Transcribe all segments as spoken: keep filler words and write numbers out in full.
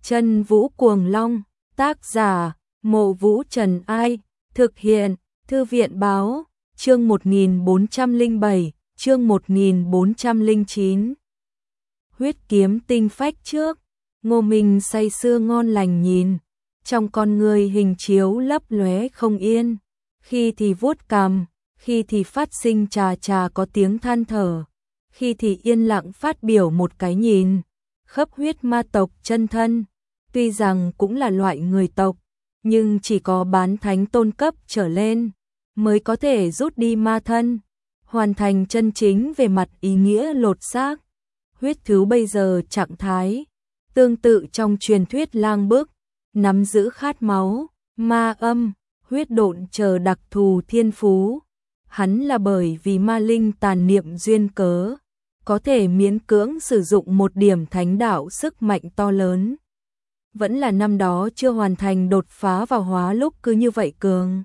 Chân Vũ Cuồng Long, tác giả, Mộ Vũ Trần Ai, thực hiện, Thư viện Báo, chương một nghìn bốn trăm lẻ bảy, chương một nghìn bốn trăm lẻ chín. Huyết kiếm tinh phách trước, Ngô Minh say sưa ngon lành nhìn, trong con người hình chiếu lấp lóe không yên, khi thì vuốt cằm, khi thì phát sinh trà trà có tiếng than thở, khi thì yên lặng phát biểu một cái nhìn. Khắp huyết ma tộc chân thân, tuy rằng cũng là loại người tộc, nhưng chỉ có bán thánh tôn cấp trở lên mới có thể rút đi ma thân, hoàn thành chân chính về mặt ý nghĩa lột xác. Huyết thứ bây giờ trạng thái tương tự trong truyền thuyết lang bức, nắm giữ khát máu, ma âm, huyết độn chờ đặc thù thiên phú. Hắn là bởi vì ma linh tàn niệm duyên cớ, có thể miễn cưỡng sử dụng một điểm thánh đạo sức mạnh to lớn. Vẫn là năm đó chưa hoàn thành đột phá vào hóa lúc cứ như vậy cường.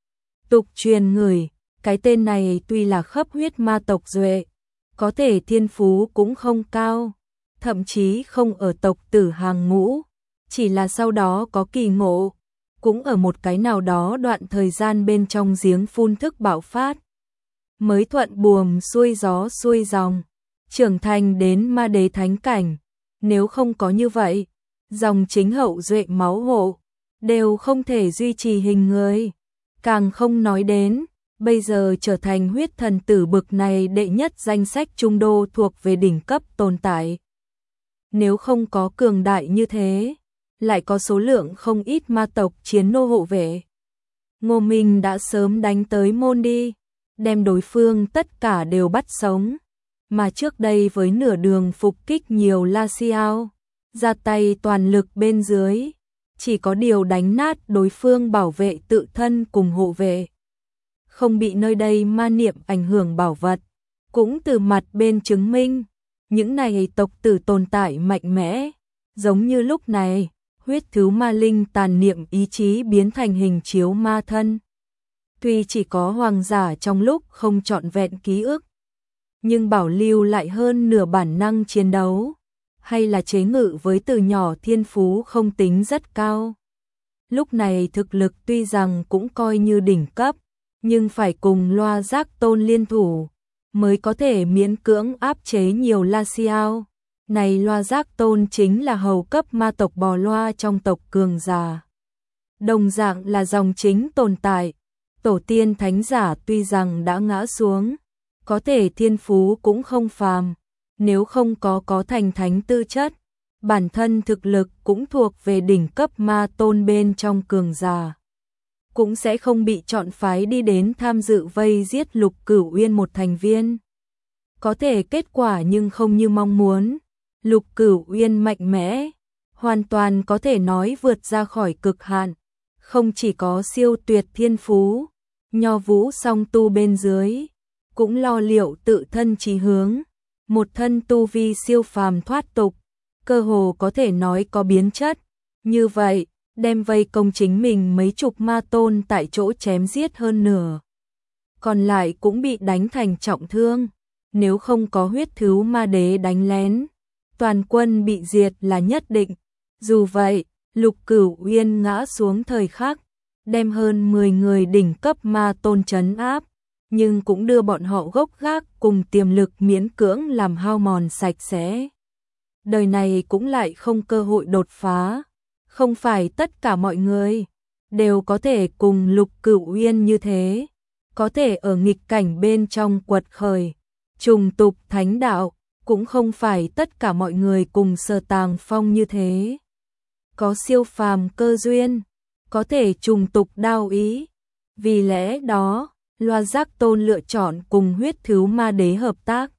Tục truyền người, cái tên này tuy là khắp huyết ma tộc duệ, có thể thiên phú cũng không cao, thậm chí không ở tộc tử hàng ngũ, chỉ là sau đó có kỳ ngộ, cũng ở một cái nào đó đoạn thời gian bên trong giếng phun thức bạo phát, mới thuận buồm xuôi gió xuôi dòng, trưởng thành đến ma đế thánh cảnh. Nếu không có như vậy, dòng chính hậu duệ máu hộ đều không thể duy trì hình người, càng không nói đến bây giờ trở thành huyết thần tử bực này đệ nhất danh sách trung đô thuộc về đỉnh cấp tồn tại. Nếu không có cường đại như thế, lại có số lượng không ít ma tộc chiến nô hộ vệ, Ngô Minh đã sớm đánh tới môn đi, đem đối phương tất cả đều bắt sống. Mà trước đây với nửa đường phục kích nhiều La Xiao, ra tay toàn lực bên dưới, chỉ có điều đánh nát đối phương bảo vệ tự thân cùng hộ vệ, không bị nơi đây ma niệm ảnh hưởng bảo vật, cũng từ mặt bên chứng minh những này tộc tử tồn tại mạnh mẽ. Giống như lúc này, huyết thứ ma linh tàn niệm ý chí biến thành hình chiếu ma thân. Tuy chỉ có hoàng giả trong lúc không trọn vẹn ký ức, nhưng bảo lưu lại hơn nửa bản năng chiến đấu, hay là chế ngự với từ nhỏ thiên phú không tính rất cao. Lúc này thực lực tuy rằng cũng coi như đỉnh cấp, nhưng phải cùng Loa Giác Tôn liên thủ, mới có thể miễn cưỡng áp chế nhiều La Xiao. Này Loa Giác Tôn chính là hầu cấp ma tộc bò loa trong tộc cường giả. Đồng dạng là dòng chính tồn tại, tổ tiên thánh giả tuy rằng đã ngã xuống, có thể thiên phú cũng không phàm, nếu không có có thành thánh tư chất, bản thân thực lực cũng thuộc về đỉnh cấp ma tôn bên trong cường giả, cũng sẽ không bị chọn phái đi đến tham dự vây giết Lục Cửu Uyên một thành viên. Có thể kết quả nhưng không như mong muốn, Lục Cửu Uyên mạnh mẽ, hoàn toàn có thể nói vượt ra khỏi cực hạn, không chỉ có siêu tuyệt thiên phú, nho vũ song tu bên dưới, cũng lo liệu tự thân chí hướng, một thân tu vi siêu phàm thoát tục, cơ hồ có thể nói có biến chất. Như vậy, đem vây công chính mình mấy chục ma tôn tại chỗ chém giết hơn nửa, còn lại cũng bị đánh thành trọng thương. Nếu không có huyết thứ ma đế đánh lén, toàn quân bị diệt là nhất định. Dù vậy, Lục Cửu Uyên ngã xuống thời khắc, đem hơn mười người đỉnh cấp ma tôn trấn áp, nhưng cũng đưa bọn họ gốc gác cùng tiềm lực miễn cưỡng làm hao mòn sạch sẽ. Đời này cũng lại không cơ hội đột phá, không phải tất cả mọi người đều có thể cùng Lục Cửu Uyên như thế, có thể ở nghịch cảnh bên trong quật khởi, trùng tục thánh đạo, cũng không phải tất cả mọi người cùng Sở Tàng Phong như thế, có siêu phàm cơ duyên, có thể trùng tục đao ý. Vì lẽ đó, Loa Giác Tôn lựa chọn cùng huyết thứ ma đế hợp tác,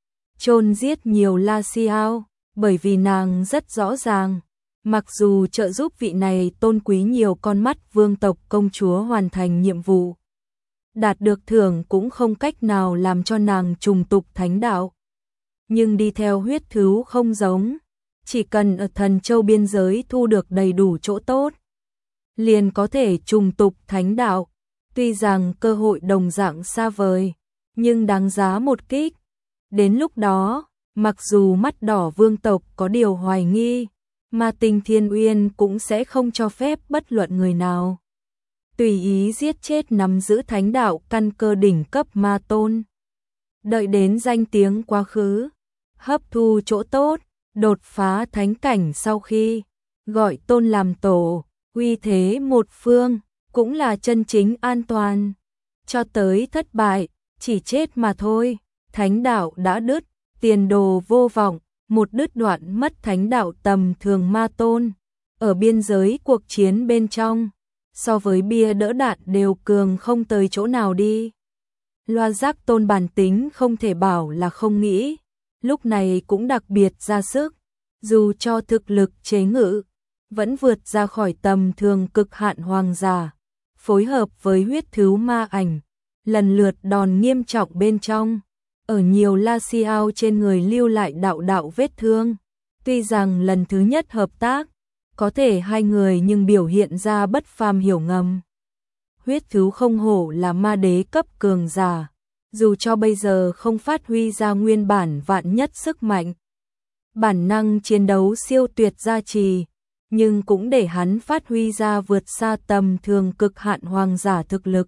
chôn giết nhiều La Xiao, bởi vì nàng rất rõ ràng, mặc dù trợ giúp vị này tôn quý nhiều con mắt vương tộc công chúa hoàn thành nhiệm vụ, đạt được thưởng cũng không cách nào làm cho nàng trùng tục thánh đạo. Nhưng đi theo huyết thứ không giống, chỉ cần ở Thần Châu biên giới thu được đầy đủ chỗ tốt, liền có thể trùng tục thánh đạo. Tuy rằng cơ hội đồng dạng xa vời, nhưng đáng giá một kích. Đến lúc đó, mặc dù mắt đỏ vương tộc có điều hoài nghi, Ma Tinh Thiên Uyên cũng sẽ không cho phép bất luận người nào tùy ý giết chết nắm giữ thánh đạo căn cơ đỉnh cấp ma tôn. Đợi đến danh tiếng quá khứ, hấp thu chỗ tốt, đột phá thánh cảnh sau khi gọi tôn làm tổ, uy thế một phương, cũng là chân chính an toàn. Cho tới thất bại, chỉ chết mà thôi, thánh đạo đã đứt, tiền đồ vô vọng, một đứt đoạn mất thánh đạo tầm thường ma tôn. Ở biên giới cuộc chiến bên trong, so với bia đỡ đạn đều cường không tới chỗ nào đi. Loa Giác Tôn bản tính không thể bảo là không nghĩ, lúc này cũng đặc biệt ra sức, dù cho thực lực chế ngự, vẫn vượt ra khỏi tầm thường cực hạn hoàng giả, phối hợp với huyết thứu ma ảnh, lần lượt đòn nghiêm trọng bên trong, ở nhiều La Xiao trên người lưu lại đạo đạo vết thương. Tuy rằng lần thứ nhất hợp tác, có thể hai người nhưng biểu hiện ra bất phàm hiểu ngầm. Huyết thứu không hổ là ma đế cấp cường giả, dù cho bây giờ không phát huy ra nguyên bản vạn nhất sức mạnh, bản năng chiến đấu siêu tuyệt gia trì, nhưng cũng để hắn phát huy ra vượt xa tầm thường cực hạn hoàng giả thực lực.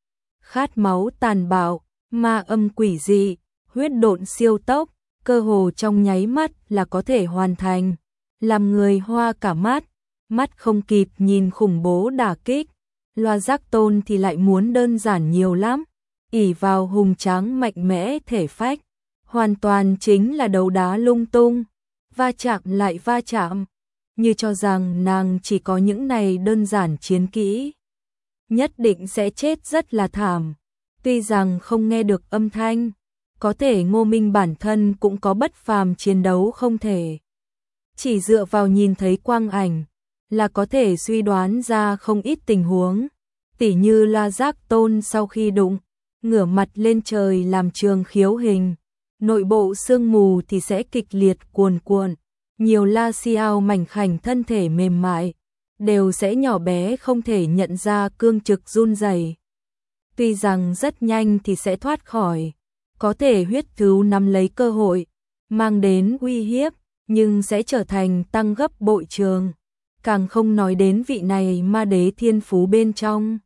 Khát máu tàn bạo, ma âm quỷ dị, huyết độn siêu tốc, cơ hồ trong nháy mắt là có thể hoàn thành, làm người hoa cả mắt, mắt không kịp nhìn khủng bố đả kích. Loa Giác Tôn thì lại muốn đơn giản nhiều lắm, ỷ vào hùng tráng mạnh mẽ thể phách, hoàn toàn chính là đấu đá lung tung, va chạm lại va chạm, như cho rằng nàng chỉ có những này đơn giản chiến kỹ, nhất định sẽ chết rất là thảm. Tuy rằng không nghe được âm thanh, có thể Ngô Minh bản thân cũng có bất phàm chiến đấu không thể. Chỉ dựa vào nhìn thấy quang ảnh, là có thể suy đoán ra không ít tình huống, tỉ như La Giác Tôn sau khi đụng, ngửa mặt lên trời làm trường khiếu hình, nội bộ sương mù thì sẽ kịch liệt cuồn cuộn, nhiều La Xiao mảnh khảnh thân thể mềm mại, đều sẽ nhỏ bé không thể nhận ra cương trực run rẩy. Tuy rằng rất nhanh thì sẽ thoát khỏi, có thể huyết thứu nắm lấy cơ hội, mang đến uy hiếp, nhưng sẽ trở thành tăng gấp bội trường. Càng không nói đến vị này ma đế thiên phú bên trong.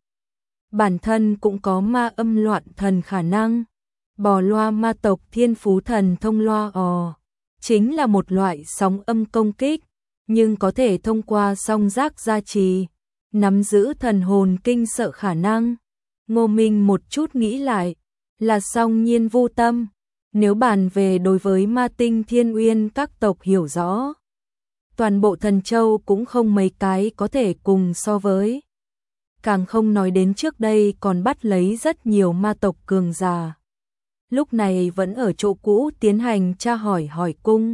Bản thân cũng có ma âm loạn thần khả năng. Bò loa ma tộc thiên phú thần thông loa ò. Chính là một loại sóng âm công kích, nhưng có thể thông qua song giác gia trì, nắm giữ thần hồn kinh sợ khả năng. Ngô Minh một chút nghĩ lại, là song nhiên vô tâm. Nếu bàn về đối với ma tinh thiên uyên các tộc hiểu rõ, toàn bộ thần châu cũng không mấy cái có thể cùng so với. Càng không nói đến trước đây còn bắt lấy rất nhiều ma tộc cường giả. Lúc này vẫn ở chỗ cũ tiến hành tra hỏi hỏi cung.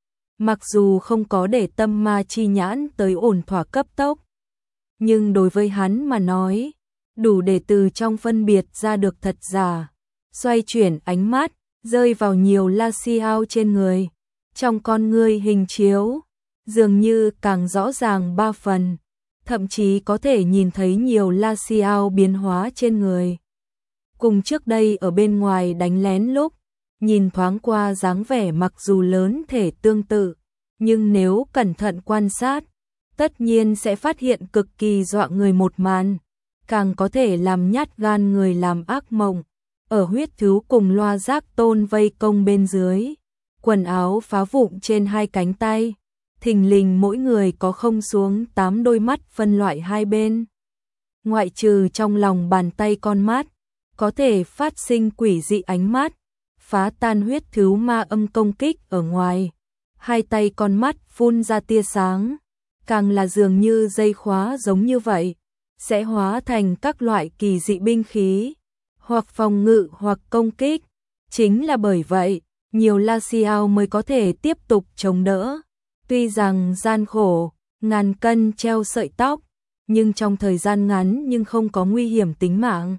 Mặc dù không có để tâm ma chi nhãn tới ổn thỏa cấp tốc, nhưng đối với hắn mà nói, đủ để từ trong phân biệt ra được thật giả. Xoay chuyển ánh mắt, rơi vào nhiều La Xiao trên người. Trong con ngươi hình chiếu, dường như càng rõ ràng ba phần, thậm chí có thể nhìn thấy nhiều La Xiao biến hóa trên người. Cùng trước đây ở bên ngoài đánh lén lúc, nhìn thoáng qua dáng vẻ mặc dù lớn thể tương tự, nhưng nếu cẩn thận quan sát, tất nhiên sẽ phát hiện cực kỳ dọa người một màn, càng có thể làm nhát gan người làm ác mộng. Ở huyết thứu cùng Loa Giác Tôn vây công bên dưới, quần áo phá vụn trên hai cánh tay, thình lình mỗi người có không xuống tám đôi mắt phân loại hai bên. Ngoại trừ trong lòng bàn tay con mắt, có thể phát sinh quỷ dị ánh mắt, phá tan huyết thứu ma âm công kích ở ngoài. Hai tay con mắt phun ra tia sáng, càng là dường như dây khóa giống như vậy, sẽ hóa thành các loại kỳ dị binh khí, hoặc phòng ngự hoặc công kích. Chính là bởi vậy, nhiều La Xiao mới có thể tiếp tục chống đỡ. Tuy rằng gian khổ, ngàn cân treo sợi tóc, nhưng trong thời gian ngắn nhưng không có nguy hiểm tính mạng.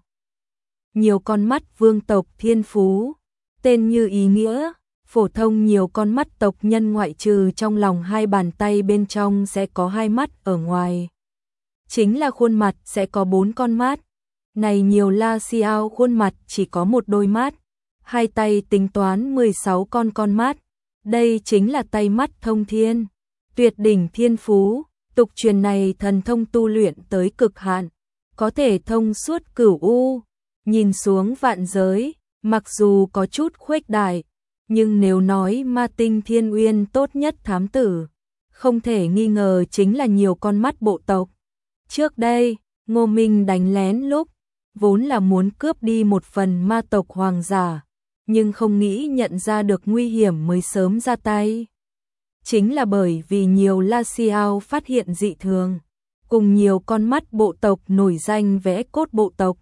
Nhiều con mắt vương tộc thiên phú, tên như ý nghĩa, phổ thông nhiều con mắt tộc nhân ngoại trừ trong lòng hai bàn tay bên trong sẽ có hai mắt ở ngoài. Chính là khuôn mặt sẽ có bốn con mắt. Này nhiều La Xiao khuôn mặt chỉ có một đôi mắt, hai tay tính toán mười sáu con con mắt. Đây chính là tay mắt thông thiên. tuyệt đỉnh thiên phú, tục truyền này thần thông tu luyện tới cực hạn, có thể thông suốt cửu u, nhìn xuống vạn giới, mặc dù có chút khuếch đại, nhưng nếu nói ma tinh thiên uyên tốt nhất thám tử, không thể nghi ngờ chính là nhiều con mắt bộ tộc. Trước đây, Ngô Minh đánh lén lúc, vốn là muốn cướp đi một phần ma tộc hoàng giả, nhưng không nghĩ nhận ra được nguy hiểm mới sớm ra tay. Chính là bởi vì nhiều La Xiao phát hiện dị thường, cùng nhiều con mắt bộ tộc nổi danh vẽ cốt bộ tộc.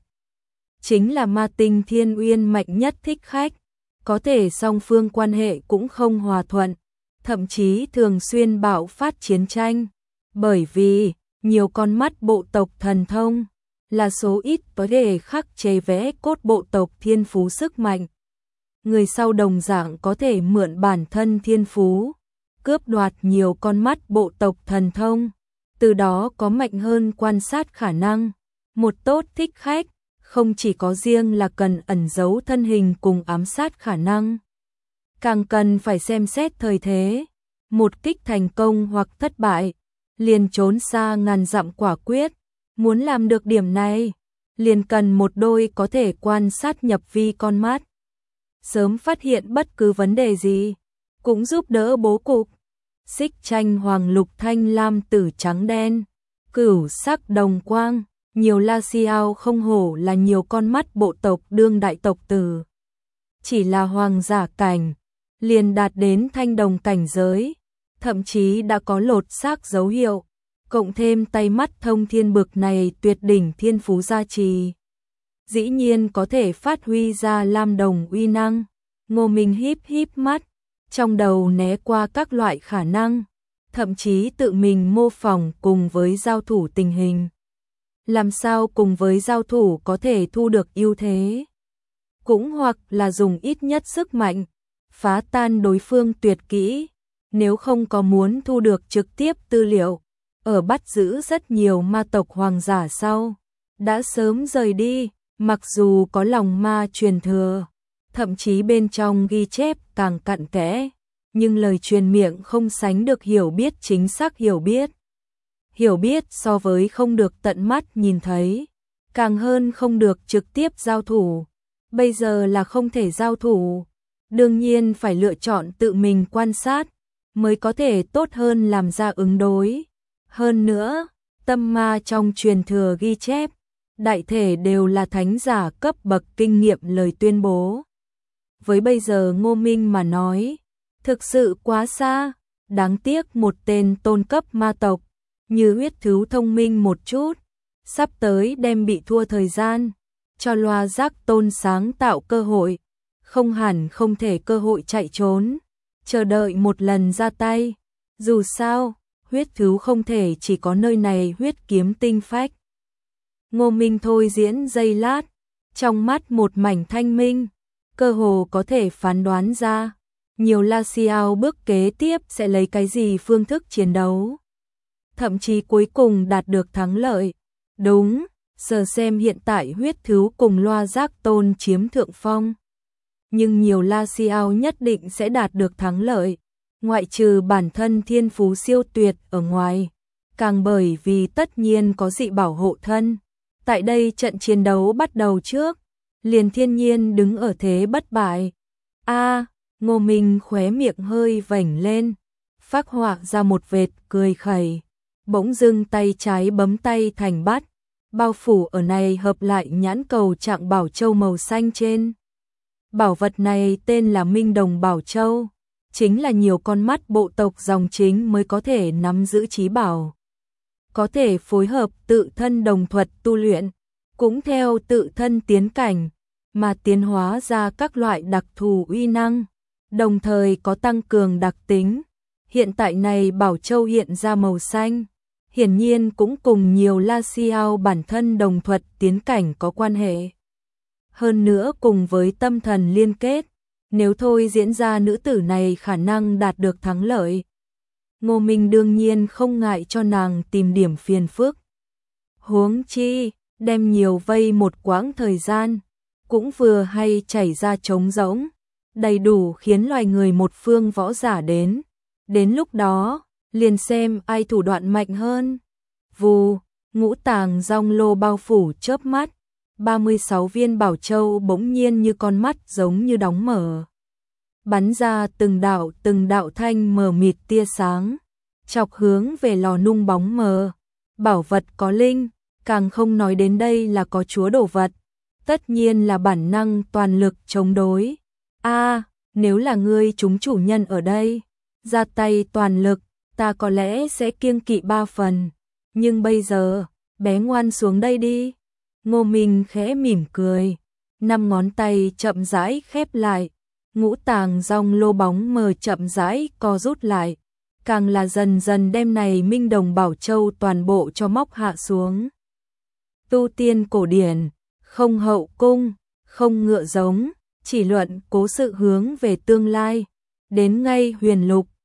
Chính là ma tinh thiên uyên mạnh nhất thích khách, có thể song phương quan hệ cũng không hòa thuận, thậm chí thường xuyên bạo phát chiến tranh, bởi vì nhiều con mắt bộ tộc thần thông là số ít có thể khắc chế vẽ cốt bộ tộc thiên phú sức mạnh. Người sau đồng dạng có thể mượn bản thân thiên phú, cướp đoạt nhiều con mắt bộ tộc thần thông, từ đó có mạnh hơn quan sát khả năng. Một tốt thích khách, không chỉ có riêng là cần ẩn giấu thân hình cùng ám sát khả năng, càng cần phải xem xét thời thế, một kích thành công hoặc thất bại, liền trốn xa ngàn dặm quả quyết. Muốn làm được điểm này, liền cần một đôi có thể quan sát nhập vi con mắt, sớm phát hiện bất cứ vấn đề gì, cũng giúp đỡ bố cục. Xích tranh hoàng lục thanh lam tử trắng đen, cửu sắc đồng quang, nhiều La Xiao không hổ là nhiều con mắt bộ tộc đương đại tộc tử. Chỉ là hoàng giả cảnh, liền đạt đến thanh đồng cảnh giới, thậm chí đã có lột xác dấu hiệu, cộng thêm tay mắt thông thiên bực này tuyệt đỉnh thiên phú gia trì, dĩ nhiên có thể phát huy ra lam đồng uy năng. Ngô Minh híp híp mắt, trong đầu né qua các loại khả năng, thậm chí tự mình mô phỏng cùng với giao thủ tình hình. Làm sao cùng với giao thủ có thể thu được ưu thế? Cũng hoặc là dùng ít nhất sức mạnh, phá tan đối phương tuyệt kỹ, nếu không có muốn thu được trực tiếp tư liệu, ở bắt giữ rất nhiều ma tộc hoàng giả sau, đã sớm rời đi, mặc dù có lòng ma truyền thừa, thậm chí bên trong ghi chép càng cặn kẽ, nhưng lời truyền miệng không sánh được hiểu biết chính xác hiểu biết. Hiểu biết so với không được tận mắt nhìn thấy, càng hơn không được trực tiếp giao thủ. Bây giờ là không thể giao thủ, đương nhiên phải lựa chọn tự mình quan sát, mới có thể tốt hơn làm ra ứng đối. Hơn nữa, tâm ma trong truyền thừa ghi chép, đại thể đều là thánh giả cấp bậc kinh nghiệm lời tuyên bố. Với bây giờ Ngô Minh mà nói, thực sự quá xa, đáng tiếc một tên tôn cấp ma tộc, như huyết thứ thông minh một chút, sắp tới đem bị thua thời gian, cho loa giác tôn sáng tạo cơ hội, không hẳn không thể cơ hội chạy trốn, chờ đợi một lần ra tay. Dù sao, huyết thứ không thể chỉ có nơi này huyết kiếm tinh phách. Ngô Minh thôi diễn giây lát, trong mắt một mảnh thanh minh, cơ hồ có thể phán đoán ra, nhiều La Xiao bước kế tiếp sẽ lấy cái gì phương thức chiến đấu. Thậm chí cuối cùng đạt được thắng lợi. Đúng, giờ xem hiện tại huyết thứ cùng loa giác tôn chiếm thượng phong. Nhưng nhiều La Xiao nhất định sẽ đạt được thắng lợi, ngoại trừ bản thân thiên phú siêu tuyệt ở ngoài, càng bởi vì tất nhiên có dị bảo hộ thân. Tại đây trận chiến đấu bắt đầu trước, liền thiên nhiên đứng ở thế bất bại. A, Ngô Minh khóe miệng hơi vểnh lên, phác họa ra một vệt cười khẩy, bỗng dưng tay trái bấm tay thành bắt, bao phủ ở này hợp lại nhãn cầu trạng bảo châu màu xanh trên. Bảo vật này tên là Minh Đồng Bảo Châu, chính là nhiều con mắt bộ tộc dòng chính mới có thể nắm giữ trí bảo. Có thể phối hợp tự thân đồng thuật tu luyện, cũng theo tự thân tiến cảnh, mà tiến hóa ra các loại đặc thù uy năng, đồng thời có tăng cường đặc tính. Hiện tại này Bảo Châu hiện ra màu xanh, hiển nhiên cũng cùng nhiều La Xiao bản thân đồng thuật tiến cảnh có quan hệ. Hơn nữa cùng với tâm thần liên kết, nếu thôi diễn ra nữ tử này khả năng đạt được thắng lợi. Ngô Minh đương nhiên không ngại cho nàng tìm điểm phiền phức. Huống chi, đem nhiều vây một quãng thời gian, cũng vừa hay chảy ra trống rỗng, đầy đủ khiến loài người một phương võ giả đến. Đến lúc đó, liền xem ai thủ đoạn mạnh hơn. Vù, ngũ tàng rong lô bao phủ chớp mắt, ba mươi sáu viên bảo châu bỗng nhiên như con mắt giống như đóng mở. Bắn ra từng đạo từng đạo thanh mờ mịt tia sáng, chọc hướng về lò nung bóng mờ. Bảo vật có linh, càng không nói đến đây là có chúa đồ vật, tất nhiên là bản năng toàn lực chống đối. A, nếu là ngươi chúng chủ nhân ở đây, ra tay toàn lực, ta có lẽ sẽ kiêng kỵ ba phần, nhưng bây giờ, bé ngoan xuống đây đi. Ngô Minh khẽ mỉm cười, năm ngón tay chậm rãi khép lại, ngũ tàng rong lô bóng mờ chậm rãi co rút lại, càng là dần dần đem này Minh Đồng Bảo Châu toàn bộ cho móc hạ xuống. Tu tiên cổ điển, không hậu cung, không ngựa giống, chỉ luận cố sự hướng về tương lai, đến ngay huyền lục,